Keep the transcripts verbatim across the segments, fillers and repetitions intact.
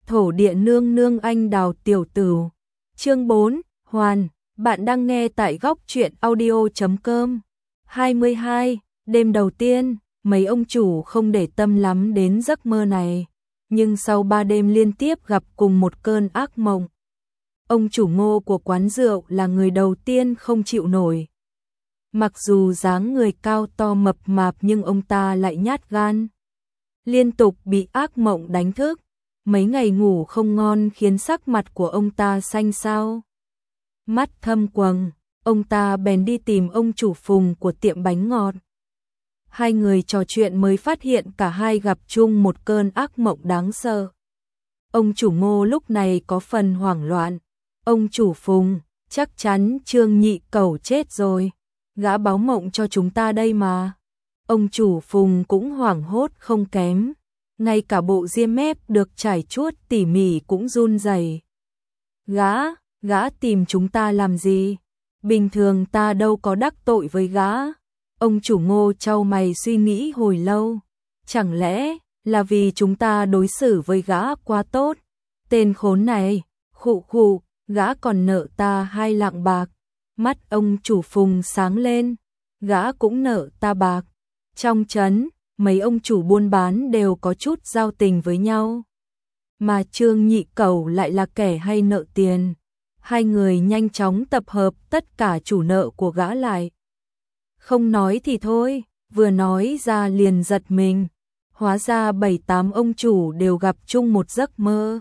Thổ địa nương nương anh đào tiểu tử. Chương bốn, Hoàn, bạn đang nghe tại góc truyện audio chấm com. hai mươi hai, đêm đầu tiên, mấy ông chủ không để tâm lắm đến giấc mơ này, nhưng sau ba đêm liên tiếp gặp cùng một cơn ác mộng. Ông chủ Ngô của quán rượu là người đầu tiên không chịu nổi. Mặc dù dáng người cao to mập mạp nhưng ông ta lại nhát gan. Liên tục bị ác mộng đánh thức, mấy ngày ngủ không ngon khiến sắc mặt của ông ta xanh xao. Mắt thâm quầng, ông ta bèn đi tìm ông chủ Phùng của tiệm bánh ngọt. Hai người trò chuyện mới phát hiện cả hai gặp chung một cơn ác mộng đáng sợ. Ông chủ Ngô lúc này có phần hoảng loạn. Ông chủ Phùng, chắc chắn Trương Nhị Cẩu chết rồi. Gã báo mộng cho chúng ta đây mà. Ông chủ Phùng cũng hoảng hốt không kém. Ngay cả bộ ria mép được trải chuốt tỉ mỉ cũng run rẩy. Gã, gã tìm chúng ta làm gì? Bình thường ta đâu có đắc tội với gã. Ông chủ Ngô chau mày suy nghĩ hồi lâu. Chẳng lẽ là vì chúng ta đối xử với gã quá tốt? Tên khốn này, khụ khụ, gã còn nợ ta hai lạng bạc. Mắt ông chủ Phùng sáng lên, gã cũng nợ ta bạc. Trong trấn, mấy ông chủ buôn bán đều có chút giao tình với nhau. Mà Trương Nhị Cẩu lại là kẻ hay nợ tiền. Hai người nhanh chóng tập hợp tất cả chủ nợ của gã lại. Không nói thì thôi, vừa nói ra liền giật mình. Hóa ra bảy tám ông chủ đều gặp chung một giấc mơ.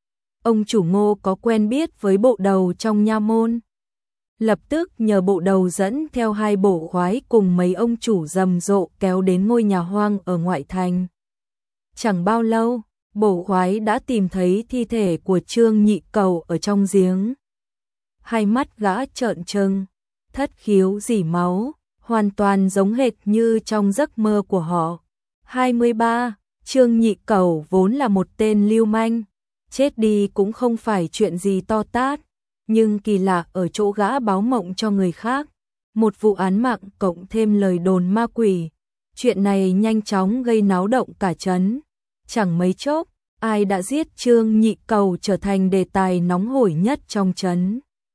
Ông chủ Ngô có quen biết với bộ đầu trong nha môn. Lập tức nhờ bộ đầu dẫn theo hai bộ khoái cùng mấy ông chủ rầm rộ kéo đến ngôi nhà hoang ở ngoại thành. Chẳng bao lâu, bộ khoái đã tìm thấy thi thể của Trương Nhị Cẩu ở trong giếng. Hai mắt gã trợn trừng, thất khiếu rỉ máu, hoàn toàn giống hệt như trong giấc mơ của họ. hai mươi ba, Trương Nhị Cẩu vốn là một tên lưu manh, chết đi cũng không phải chuyện gì to tát. Nhưng kỳ lạ ở chỗ gã báo mộng cho người khác. Một vụ án mạng cộng thêm lời đồn ma quỷ. Chuyện này nhanh chóng gây náo động cả trấn. Chẳng mấy chốc, ai đã giết Trương Nhị Cẩu trở thành đề tài nóng hổi nhất trong trấn.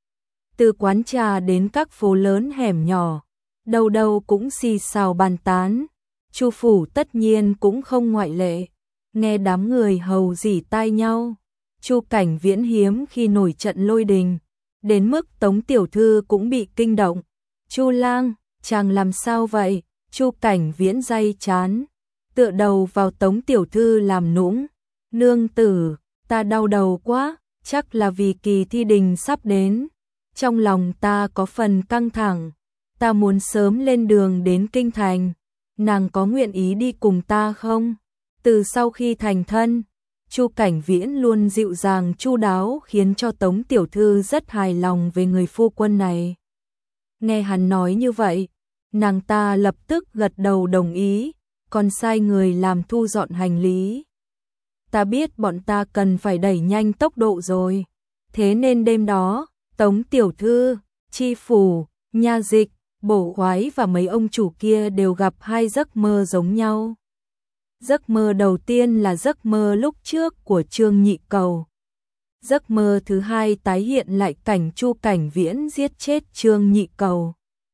Từ quán trà đến các phố lớn hẻm nhỏ, đâu đâu cũng xì xào bàn tán. Chu phủ tất nhiên cũng không ngoại lệ. Nghe đám người hầu rỉ tai nhau. Chu Cảnh Viễn hiếm khi nổi trận lôi đình, đến mức Tống tiểu thư cũng bị kinh động. Chu lang, chàng làm sao vậy? Chu Cảnh Viễn day chán, tựa đầu vào Tống tiểu thư làm nũng. Nương tử, ta đau đầu quá, chắc là vì kỳ thi đình sắp đến. Trong lòng ta có phần căng thẳng, ta muốn sớm lên đường đến kinh thành. Nàng có nguyện ý đi cùng ta không? Từ sau khi thành thân, Chu Cảnh Viễn luôn dịu dàng chu đáo khiến cho Tống tiểu thư rất hài lòng về người phu quân này. Nghe hắn nói như vậy, nàng ta lập tức gật đầu đồng ý, còn sai người làm thu dọn hành lý. Ta biết bọn ta cần phải đẩy nhanh tốc độ rồi, thế nên đêm đó, Tống tiểu thư, chi phủ, nha dịch, bổ khoái và mấy ông chủ kia đều gặp hai giấc mơ giống nhau. Giấc mơ đầu tiên là giấc mơ lúc trước của Trương Nhị Cẩu. Giấc mơ thứ hai tái hiện lại cảnh Chu Cảnh Viễn giết chết Trương Nhị Cẩu.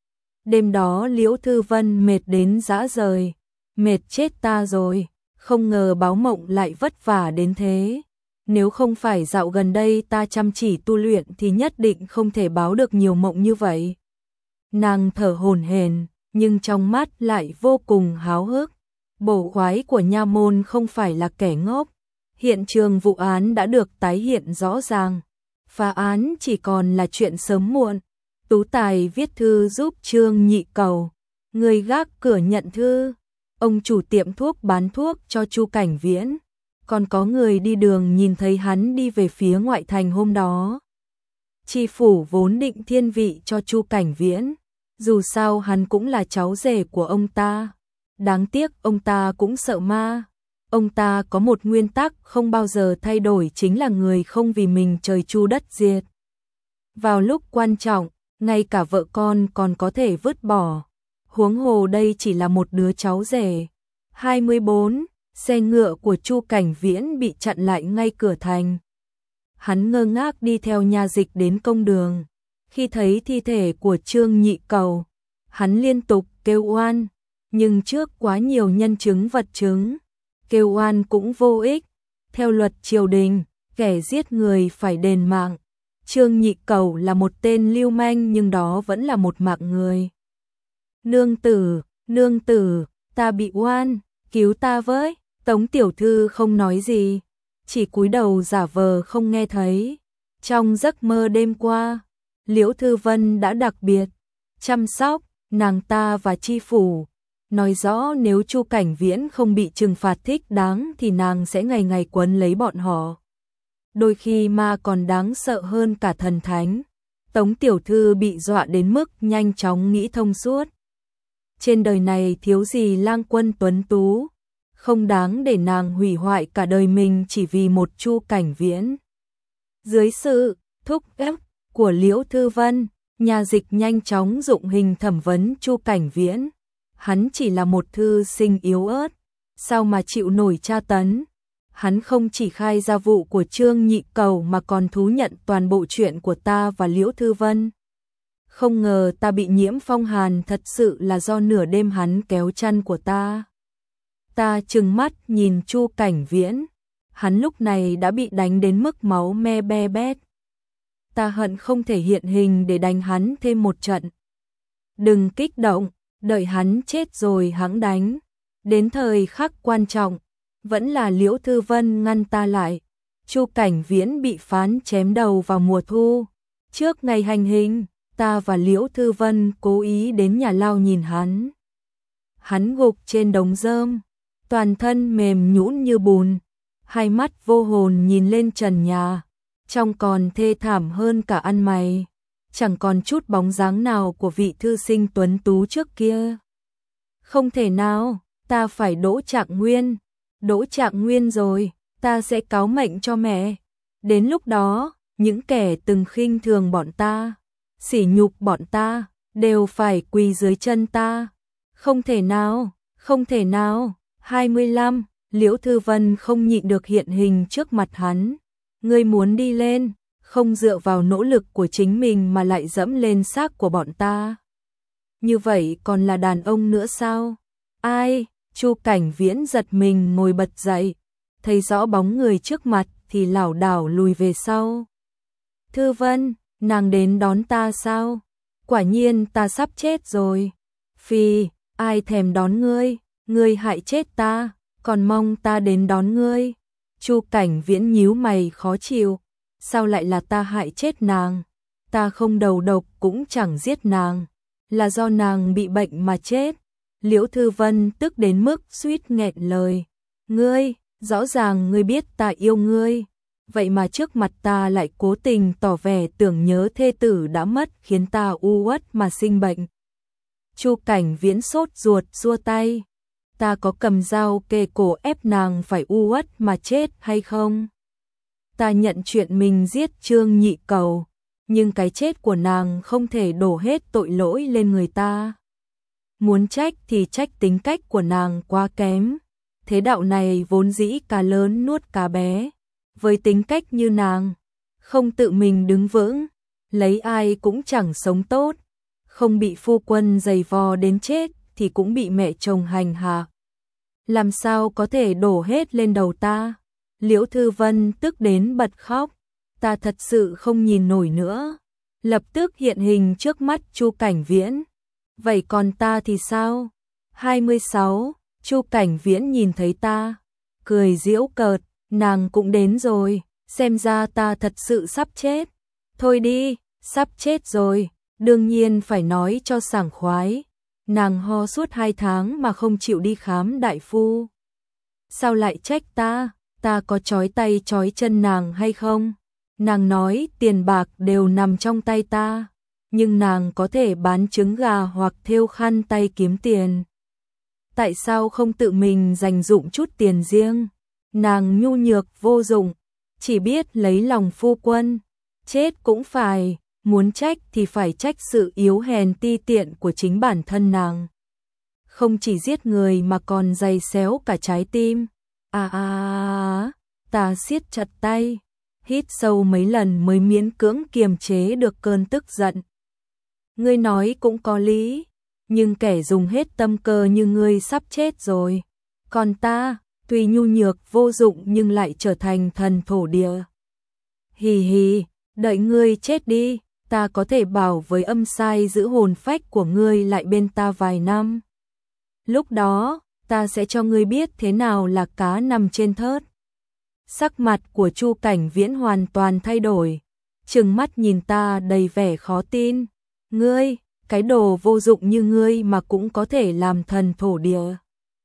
Đêm đó Liễu Thư Vân mệt đến rã rời, mệt chết ta rồi, không ngờ báo mộng lại vất vả đến thế. Nếu không phải dạo gần đây ta chăm chỉ tu luyện thì nhất định không thể báo được nhiều mộng như vậy. Nàng thở hổn hển, nhưng trong mắt lại vô cùng háo hức. Bổ khoái của nha môn không phải là kẻ ngốc. Hiện trường vụ án đã được tái hiện rõ ràng. Phá án chỉ còn là chuyện sớm muộn. Tú Tài viết thư giúp Trương Nhị Cẩu. Người gác cửa nhận thư. Ông chủ tiệm thuốc bán thuốc cho Chu Cảnh Viễn. Còn có người đi đường nhìn thấy hắn đi về phía ngoại thành hôm đó. Tri phủ vốn định thiên vị cho Chu Cảnh Viễn. Dù sao hắn cũng là cháu rể của ông ta. Đáng tiếc ông ta cũng sợ ma. Ông ta có một nguyên tắc không bao giờ thay đổi, chính là người không vì mình trời chu đất diệt. Vào lúc quan trọng, ngay cả vợ con còn có thể vứt bỏ. Huống hồ đây chỉ là một đứa cháu rể. hai mươi bốn, xe ngựa của Chu Cảnh Viễn bị chặn lại ngay cửa thành. Hắn ngơ ngác đi theo nha dịch đến công đường. Khi thấy thi thể của Trương Nhị Cầu, hắn liên tục kêu oan, nhưng trước quá nhiều nhân chứng vật chứng, kêu oan cũng vô ích. Theo luật triều đình, kẻ giết người phải đền mạng. Trương Nhị Cầu là một tên lưu manh nhưng đó vẫn là một mạng người. Nương tử, nương tử, ta bị oan, cứu ta với. Tống tiểu thư không nói gì, chỉ cúi đầu giả vờ không nghe thấy. Trong giấc mơ đêm qua, Liễu Thư Vân đã đặc biệt chăm sóc nàng ta và chi phủ, nói rõ nếu Chu Cảnh Viễn không bị trừng phạt thích đáng thì nàng sẽ ngày ngày quấn lấy bọn họ. Đôi khi ma còn đáng sợ hơn cả thần thánh. Tống tiểu thư bị dọa đến mức nhanh chóng nghĩ thông suốt. Trên đời này thiếu gì lang quân tuấn tú, không đáng để nàng hủy hoại cả đời mình chỉ vì một Chu Cảnh Viễn. Dưới sự thúc ép của Liễu Thư Vân, nhà dịch nhanh chóng dụng hình thẩm vấn Chu Cảnh Viễn. Hắn chỉ là một thư sinh yếu ớt, sao mà chịu nổi tra tấn. Hắn không chỉ khai ra vụ của Trương Nhị Cầu mà còn thú nhận toàn bộ chuyện của ta và Liễu Thư Vân. Không ngờ ta bị nhiễm phong hàn thật sự là do nửa đêm hắn kéo chăn của ta. Ta trừng mắt nhìn Chu Cảnh Viễn, hắn lúc này đã bị đánh đến mức máu me be bét. Ta hận không thể hiện hình để đánh hắn thêm một trận. Đừng kích động, đợi hắn chết rồi hẵng đánh. Đến thời khắc quan trọng, vẫn là Liễu Thư Vân ngăn ta lại. Chu Cảnh Viễn bị phán chém đầu vào mùa thu. Trước ngày hành hình, ta và Liễu Thư Vân cố ý đến nhà lao nhìn hắn. Hắn gục trên đống rơm, toàn thân mềm nhũn như bùn, hai mắt vô hồn nhìn lên trần nhà, trông còn thê thảm hơn cả ăn mày, chẳng còn chút bóng dáng nào của vị thư sinh tuấn tú trước kia. Không thể nào, ta phải đỗ Trạng Nguyên, đỗ Trạng Nguyên rồi, ta sẽ cáo mệnh cho mẹ. Đến lúc đó, những kẻ từng khinh thường bọn ta, sỉ nhục bọn ta, đều phải quỳ dưới chân ta. Không thể nào, không thể nào. hai mươi lăm, Liễu Thư Vân không nhịn được hiện hình trước mặt hắn. Ngươi muốn đi lên, không dựa vào nỗ lực của chính mình mà lại dẫm lên xác của bọn ta. Như vậy còn là đàn ông nữa sao? Ai? Chu Cảnh Viễn giật mình ngồi bật dậy, thấy rõ bóng người trước mặt thì lảo đảo lùi về sau. Thư Vân, nàng đến đón ta sao? Quả nhiên ta sắp chết rồi. Phi, ai thèm đón ngươi, ngươi hại chết ta, còn mong ta đến đón ngươi. Chu Cảnh Viễn nhíu mày khó chịu, sao lại là ta hại chết nàng? Ta không đầu độc cũng chẳng giết nàng, là do nàng bị bệnh mà chết. Liễu Thư Vân tức đến mức suýt nghẹn lời. Ngươi, rõ ràng ngươi biết ta yêu ngươi, vậy mà trước mặt ta lại cố tình tỏ vẻ tưởng nhớ thê tử đã mất khiến ta u uất mà sinh bệnh. Chu Cảnh Viễn sốt ruột xua tay. Ta có cầm dao kề cổ ép nàng phải u uất mà chết hay không? Ta nhận chuyện mình giết Trương Nhị Cầu, nhưng cái chết của nàng không thể đổ hết tội lỗi lên người ta. Muốn trách thì trách tính cách của nàng quá kém. Thế đạo này vốn dĩ cá lớn nuốt cá bé. Với tính cách như nàng, không tự mình đứng vững, lấy ai cũng chẳng sống tốt. Không bị phu quân giày vò đến chết thì cũng bị mẹ chồng hành hạ. Làm sao có thể đổ hết lên đầu ta? Liễu Thư Vân tức đến bật khóc. Ta thật sự không nhìn nổi nữa. Lập tức hiện hình trước mắt Chu Cảnh Viễn. Vậy còn ta thì sao? hai mươi sáu, Chu Cảnh Viễn nhìn thấy ta, cười giễu cợt, nàng cũng đến rồi, xem ra ta thật sự sắp chết. Thôi đi, sắp chết rồi, đương nhiên phải nói cho sảng khoái. Nàng ho suốt hai tháng mà không chịu đi khám đại phu. Sao lại trách ta? Ta có trói tay trói chân nàng hay không? Nàng nói tiền bạc đều nằm trong tay ta, nhưng nàng có thể bán trứng gà hoặc thêu khăn tay kiếm tiền. Tại sao không tự mình dành dụm chút tiền riêng? Nàng nhu nhược vô dụng, chỉ biết lấy lòng phu quân. Chết cũng phải, muốn trách thì phải trách sự yếu hèn ti tiện của chính bản thân nàng. Không chỉ giết người mà còn giày xéo cả trái tim. À à à, ta siết chặt tay, hít sâu mấy lần mới miễn cưỡng kiềm chế được cơn tức giận. Ngươi nói cũng có lý, nhưng kẻ dùng hết tâm cơ như ngươi sắp chết rồi. Còn ta, tuy nhu nhược vô dụng nhưng lại trở thành thần thổ địa. Hì hì, đợi ngươi chết đi, ta có thể bảo với âm sai giữ hồn phách của ngươi lại bên ta vài năm. Lúc đó, ta sẽ cho ngươi biết thế nào là cá nằm trên thớt. Sắc mặt của Chu Cảnh Viễn hoàn toàn thay đổi, trừng mắt nhìn ta đầy vẻ khó tin. Ngươi, cái đồ vô dụng như ngươi mà cũng có thể làm thần thổ địa.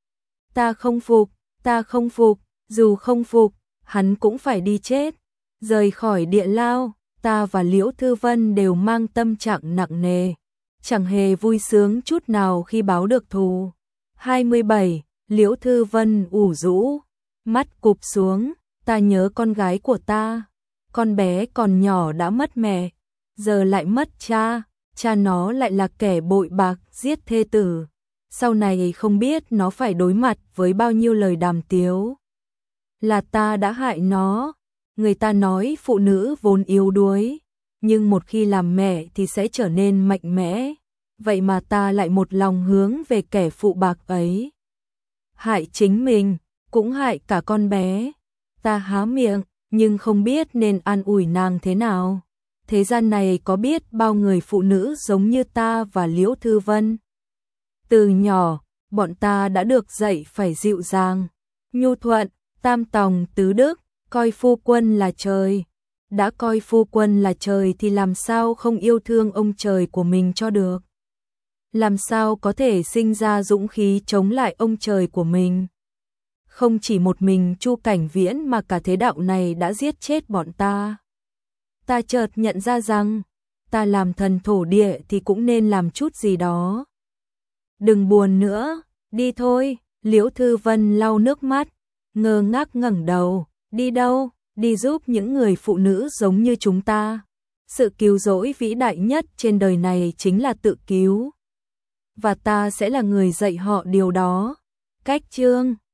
Ta không phục, ta không phục, dù không phục, hắn cũng phải đi chết. Rời khỏi địa lao, ta và Liễu Thư Vân đều mang tâm trạng nặng nề, chẳng hề vui sướng chút nào khi báo được thù. hai mươi bảy, Liễu Thư Vân ủ rũ, mắt cụp xuống, ta nhớ con gái của ta, con bé còn nhỏ đã mất mẹ, giờ lại mất cha, cha nó lại là kẻ bội bạc giết thê tử. Sau này không biết nó phải đối mặt với bao nhiêu lời đàm tiếu. Là ta đã hại nó. Người ta nói phụ nữ vốn yếu đuối, nhưng một khi làm mẹ thì sẽ trở nên mạnh mẽ. Vậy mà ta lại một lòng hướng về kẻ phụ bạc ấy. Hại chính mình, cũng hại cả con bé. Ta há miệng, nhưng không biết nên an ủi nàng thế nào. Thế gian này có biết bao người phụ nữ giống như ta và Liễu Thư Vân. Từ nhỏ, bọn ta đã được dạy phải dịu dàng, nhu thuận, tam tòng tứ đức, coi phu quân là trời. Đã coi phu quân là trời thì làm sao không yêu thương ông trời của mình cho được. Làm sao có thể sinh ra dũng khí chống lại ông trời của mình. Không chỉ một mình Chu Cảnh Viễn mà cả thế đạo này đã giết chết bọn ta. Ta chợt nhận ra rằng, ta làm thần thổ địa thì cũng nên làm chút gì đó. Đừng buồn nữa, đi thôi. Liễu Thư Vân lau nước mắt, ngơ ngác ngẩng đầu. Đi đâu? Đi giúp những người phụ nữ giống như chúng ta. Sự cứu rỗi vĩ đại nhất trên đời này chính là tự cứu. Và ta sẽ là người dạy họ điều đó. Cách chương